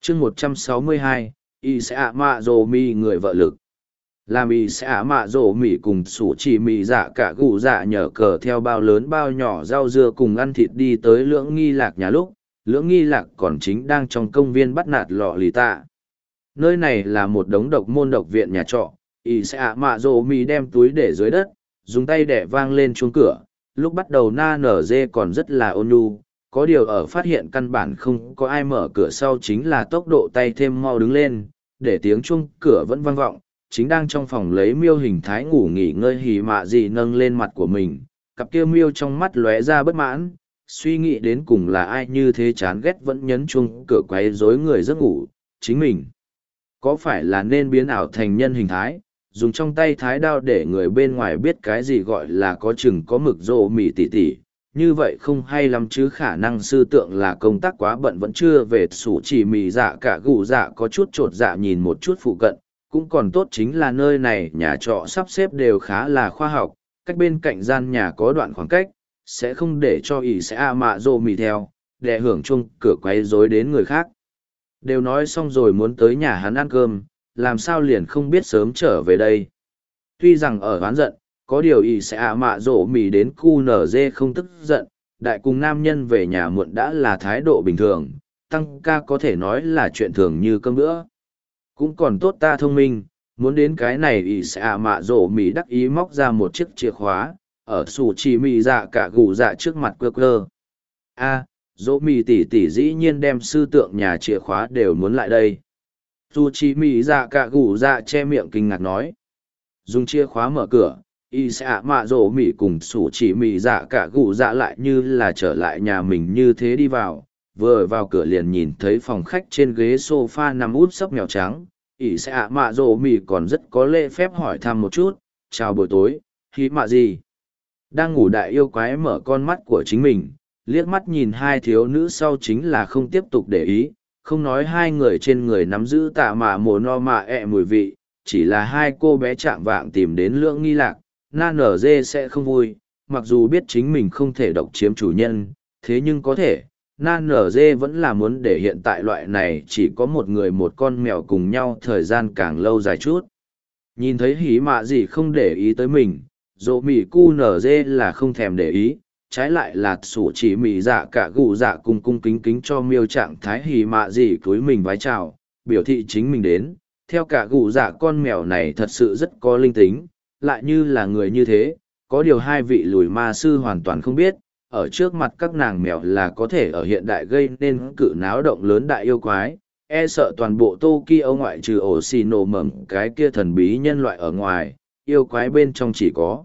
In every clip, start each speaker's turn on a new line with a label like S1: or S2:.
S1: chương 162, y sẽ ạ mạ rồ mi người vợ lực. Làm y sẽ ạ mạ rồ mi cùng sủ chỉ mi dạ cả gù dạ nhờ cờ theo bao lớn bao nhỏ rau dưa cùng ăn thịt đi tới lưỡng nghi lạc nhà lúc, lưỡng nghi lạc còn chính đang trong công viên bắt nạt lọ lì tạ. Nơi này là một đống độc môn độc viện nhà trọ, y sẽ ạ mạ rồ mi đem túi để dưới đất, dùng tay đẻ vang lên chuông cửa. Lúc bắt đầu na nở dê còn rất là ôn nhu, có điều ở phát hiện căn bản không có ai mở cửa sau chính là tốc độ tay thêm mau đứng lên, để tiếng chuông cửa vẫn vang vọng, chính đang trong phòng lấy miêu hình thái ngủ nghỉ ngơi hì mạ gì nâng lên mặt của mình, cặp kia miêu trong mắt lóe ra bất mãn, suy nghĩ đến cùng là ai như thế chán ghét vẫn nhấn chuông cửa quấy rối người giấc ngủ, chính mình. Có phải là nên biến ảo thành nhân hình thái, dùng trong tay thái đao để người bên ngoài biết cái gì gọi là có chừng có mực rộ mỉ tỉ tỉ, như vậy không hay lắm chứ khả năng sư tượng là công tác quá bận vẫn chưa về sủ chỉ mì dạ cả gù dạ có chút trột dạ nhìn một chút phụ cận, cũng còn tốt chính là nơi này nhà trọ sắp xếp đều khá là khoa học, cách bên cạnh gian nhà có đoạn khoảng cách, sẽ không để cho ỷ sẽ a mạ rộ mì theo, để hưởng chung cửa quấy rối đến người khác. Đều nói xong rồi muốn tới nhà hắn ăn cơm, làm sao liền không biết sớm trở về đây. Tuy rằng ở oán giận, có điều ý sẽ ạ mạ rộ mì đến cu nở dê không tức giận, đại cùng nam nhân về nhà muộn đã là thái độ bình thường, tăng ca có thể nói là chuyện thường như cơm bữa. Cũng còn tốt ta thông minh, muốn đến cái này ý sẽ ạ mạ rộ mì đắc ý móc ra một chiếc chìa khóa, ở sủ chỉ mì dạ cả gù dạ trước mặt cơ cơ. A, rộ mì tỉ tỉ dĩ nhiên đem sư tượng nhà chìa khóa đều muốn lại đây. Dù chỉ mì dạ cả gù dạ che miệng kinh ngạc nói. Dùng chìa khóa mở cửa, y sẽ ạ mạ rổ mỉ cùng sủ chỉ mì dạ cả gù dạ lại như là trở lại nhà mình như thế đi vào. Vừa vào cửa liền nhìn thấy phòng khách trên ghế sofa nằm úp sấp mèo trắng. Y sẽ ạ mạ rổ mỉ còn rất có lễ phép hỏi thăm một chút. Chào buổi tối, hí mạ gì? Đang ngủ đại yêu quái mở con mắt của chính mình, liếc mắt nhìn hai thiếu nữ sau chính là không tiếp tục để ý. Không nói hai người trên người nắm giữ tạ mạ mồ no mạ ẹ mùi vị, chỉ là hai cô bé chạm vạng tìm đến lưỡng nghi lạc, na nở dê sẽ không vui, mặc dù biết chính mình không thể độc chiếm chủ nhân, thế nhưng có thể, na nở dê vẫn là muốn để hiện tại loại này chỉ có một người một con mèo cùng nhau thời gian càng lâu dài chút. Nhìn thấy hí mạ gì không để ý tới mình, dỗ mỉ cu nở dê là không thèm để ý, trái lại là sủ chỉ mỉ dạ cả gù dạ cùng cung kính kính cho miêu trạng thái hí mạ gì cúi mình vái chào, biểu thị chính mình đến. Theo cả gù dạ con mèo này thật sự rất có linh tính, lại như là người như thế, có điều hai vị lùi ma sư hoàn toàn không biết, ở trước mặt các nàng mèo là có thể ở hiện đại gây nên cự náo động lớn đại yêu quái, e sợ toàn bộ Tokyo ngoại trừ ổ xì nổ mầm cái kia thần bí nhân loại ở ngoài, yêu quái bên trong chỉ có.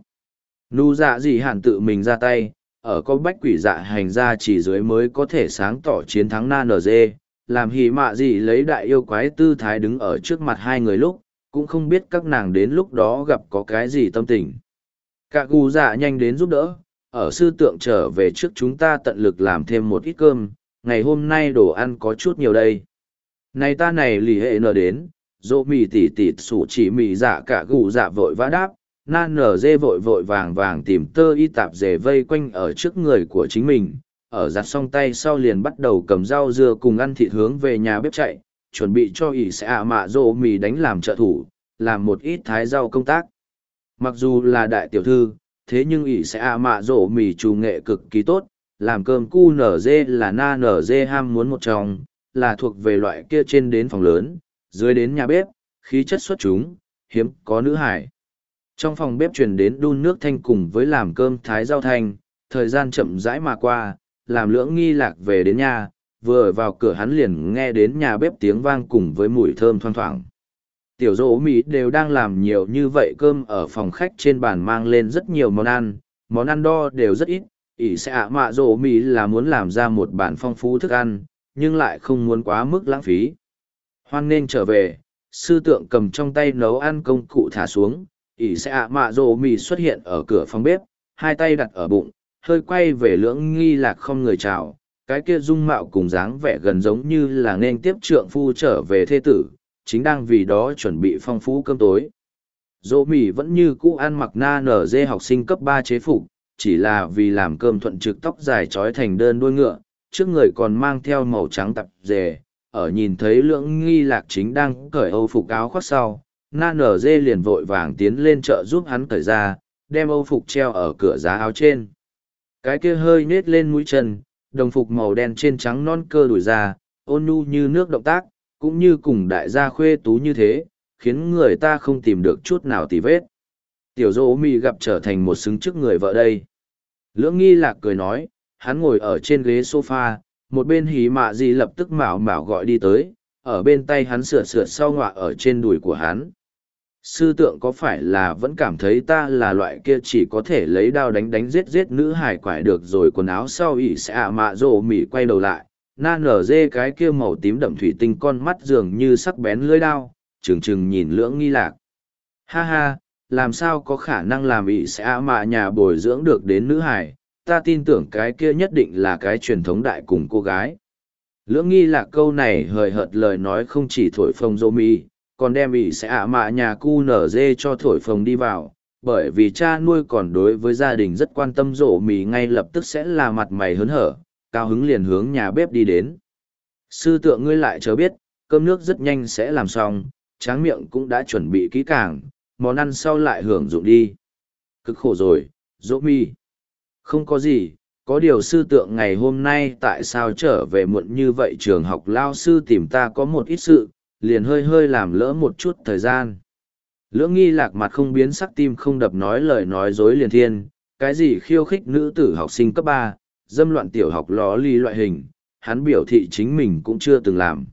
S1: Nu dạ gì hẳn tự mình ra tay, ở có bách quỷ dạ hành ra chỉ dưới mới có thể sáng tỏ chiến thắng na nở dê. Làm hỉ mạ gì lấy đại yêu quái tư thái đứng ở trước mặt hai người lúc, cũng không biết các nàng đến lúc đó gặp có cái gì tâm tình. Cả gù dạ nhanh đến giúp đỡ, ở sư tượng trở về trước chúng ta tận lực làm thêm một ít cơm, ngày hôm nay đồ ăn có chút nhiều đây. Này ta này lì hệ nở đến, dỗ mì tỉ tỉ sủ chỉ mì dạ cả gù dạ vội vã đáp, na nở dê vội vội vàng vàng tìm tơ y tạp dề vây quanh ở trước người của chính mình. Ở giặt xong tay sau liền bắt đầu cầm rau dưa cùng ăn thịt hướng về nhà bếp chạy, chuẩn bị cho ỷ sẽ ạ mạ rộ mì đánh làm trợ thủ, làm một ít thái rau công tác. Mặc dù là đại tiểu thư, thế nhưng ỷ sẽ ạ mạ rộ mì chủ nghệ cực kỳ tốt, làm cơm cu nở dê là na nở dê ham muốn một trong, là thuộc về loại kia trên đến phòng lớn, dưới đến nhà bếp, khí chất xuất chúng, hiếm có nữ hải. Trong phòng bếp truyền đến đun nước thanh cùng với làm cơm thái rau thanh, thời gian chậm rãi mà qua. Làm lưỡng nghi lạc về đến nhà, vừa vào cửa hắn liền nghe đến nhà bếp tiếng vang cùng với mùi thơm thoang thoảng. Tiểu dỗ Mỹ đều đang làm nhiều như vậy cơm ở phòng khách trên bàn mang lên rất nhiều món ăn đo đều rất ít, ỷ sẽ ạ mạ dỗ Mỹ là muốn làm ra một bản phong phú thức ăn, nhưng lại không muốn quá mức lãng phí. Hoan nên trở về, sư tượng cầm trong tay nấu ăn công cụ thả xuống, ỷ sẽ ạ mạ dỗ Mỹ xuất hiện ở cửa phòng bếp, hai tay đặt ở bụng, hơi quay về lưỡng nghi lạc không người chào, cái kia dung mạo cùng dáng vẻ gần giống như là nên tiếp trượng phu trở về thê tử, chính đang vì đó chuẩn bị phong phú cơm tối. Dỗ mì vẫn như cũ ăn mặc na nở dê học sinh cấp 3 chế phục, chỉ là vì làm cơm thuận trực tóc dài trói thành đơn đuôi ngựa, trước người còn mang theo màu trắng tạp dề, ở nhìn thấy lưỡng nghi lạc chính đang cởi âu phục áo khoác sau, na nở dê liền vội vàng tiến lên chợ giúp hắn cởi ra, đem âu phục treo ở cửa giá áo trên. Cái kia hơi nết lên mũi chân, đồng phục màu đen trên trắng non cơ đùi ra, ôn nhu như nước động tác, cũng như cùng đại gia khuê tú như thế, khiến người ta không tìm được chút nào tì vết. Tiểu dỗ mì gặp trở thành một xứng trước người vợ đây. Lưỡng nghi lạc cười nói, hắn ngồi ở trên ghế sofa, một bên hí mạ gì lập tức mạo mạo gọi đi tới, ở bên tay hắn sửa sửa sau ngọa ở trên đùi của hắn. Sư tượng có phải là vẫn cảm thấy ta là loại kia chỉ có thể lấy đao đánh đánh giết giết nữ hải quải được rồi quần áo sau ỉ sẽ mạ rồ mỉ quay đầu lại, na nở dê cái kia màu tím đậm thủy tinh con mắt dường như sắc bén lưỡi đao, trừng trừng nhìn lưỡng nghi lạc. Ha ha, làm sao có khả năng làm ỉ sẽ mạ nhà bồi dưỡng được đến nữ hải, ta tin tưởng cái kia nhất định là cái truyền thống đại cùng cô gái. Lưỡng nghi lạc câu này hời hợt lời nói không chỉ thổi phồng rô mi, còn đem ỉ sẽ mạ nhà cu nở dê cho thổi phồng đi vào, bởi vì cha nuôi còn đối với gia đình rất quan tâm rổ mì ngay lập tức sẽ là mặt mày hớn hở, cao hứng liền hướng nhà bếp đi đến. Sư tượng ngươi lại chờ biết, cơm nước rất nhanh sẽ làm xong, tráng miệng cũng đã chuẩn bị kỹ càng, món ăn sau lại hưởng dụng đi. Cực khổ rồi, rỗ mi. Không có gì, có điều sư tượng ngày hôm nay tại sao trở về muộn như vậy, trường học lao sư tìm ta có một ít sự, liền hơi hơi làm lỡ một chút thời gian. Lưỡng nghi lạc mặt không biến sắc, tim không đập, nói lời nói dối liền thiên, cái gì khiêu khích nữ tử học sinh cấp ba, dâm loạn tiểu học ló ly loại hình, hắn biểu thị chính mình cũng chưa từng làm.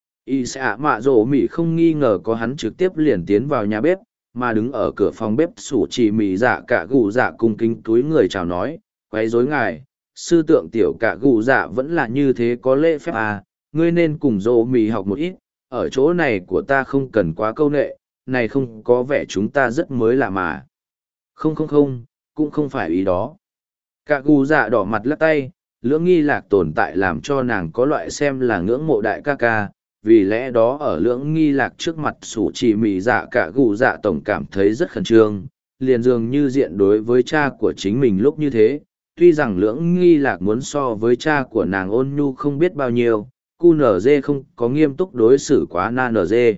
S1: Y sẽ mạ rổ mỉ không nghi ngờ có hắn trực tiếp liền tiến vào nhà bếp, mà đứng ở cửa phòng bếp sủ chỉ mỉ dạ cả gù dạ cung kính túi người chào nói, quấy rối ngài, sư tượng tiểu cả gù dạ vẫn là như thế có lễ phép à, ngươi nên cùng rổ mỉ học một ít, ở chỗ này của ta không cần quá câu nệ, này không có vẻ chúng ta rất mới lạ mà. Không, cũng không phải ý đó. Cả gù dạ đỏ mặt lắc tay, lưỡng nghi lạc tồn tại làm cho nàng có loại xem là ngưỡng mộ đại ca ca, vì lẽ đó ở lưỡng nghi lạc trước mặt sủ chỉ mì dạ cả gù dạ tổng cảm thấy rất khẩn trương, liền dường như diện đối với cha của chính mình lúc như thế. Tuy rằng lưỡng nghi lạc muốn so với cha của nàng ôn nhu không biết bao nhiêu, cu nở dê không có nghiêm túc đối xử quá na nở dê.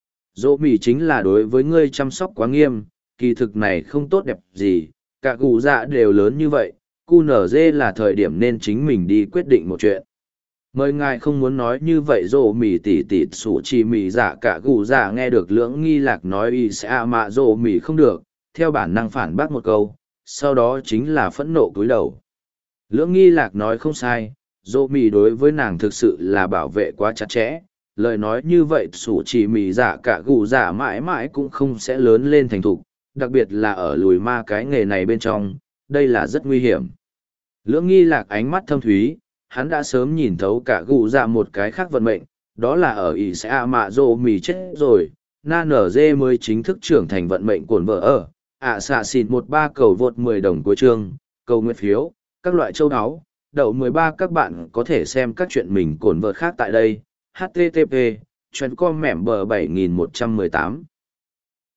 S1: Dỗ mì chính là đối với ngươi chăm sóc quá nghiêm, kỳ thực này không tốt đẹp gì, cả gù dạ đều lớn như vậy, cu nở dê là thời điểm nên chính mình đi quyết định một chuyện. Mời ngài không muốn nói như vậy. Dỗ mì tỉ tỉ sủ chỉ mì dạ cả gù dạ nghe được lưỡng nghi lạc nói y sẽ mạ dỗ mì không được, theo bản năng phản bác một câu, sau đó chính là phẫn nộ cúi đầu. Lưỡng nghi lạc nói không sai, dỗ mì đối với nàng thực sự là bảo vệ quá chặt chẽ, lời nói như vậy sủ chỉ mì dạ cả gù dạ mãi mãi cũng không sẽ lớn lên thành thục, đặc biệt là ở lùi ma cái nghề này bên trong, đây là rất nguy hiểm. Lưỡng nghi lạc ánh mắt thâm thúy, hắn đã sớm nhìn thấu cả gù dạ một cái khác vận mệnh, đó là ở ỷ sẽ mạ rồ mì chết rồi, na nở dê mới chính thức trưởng thành vận mệnh cuồn vợ ở, xạ xịt 13 cầu vượt 10 đồng cuối chương, cầu nguyện phiếu, các loại châu áo, đậu 13 các bạn có thể xem các chuyện mình cuồn vợt khác tại đây, http, chuyện com mẻm bờ 7118.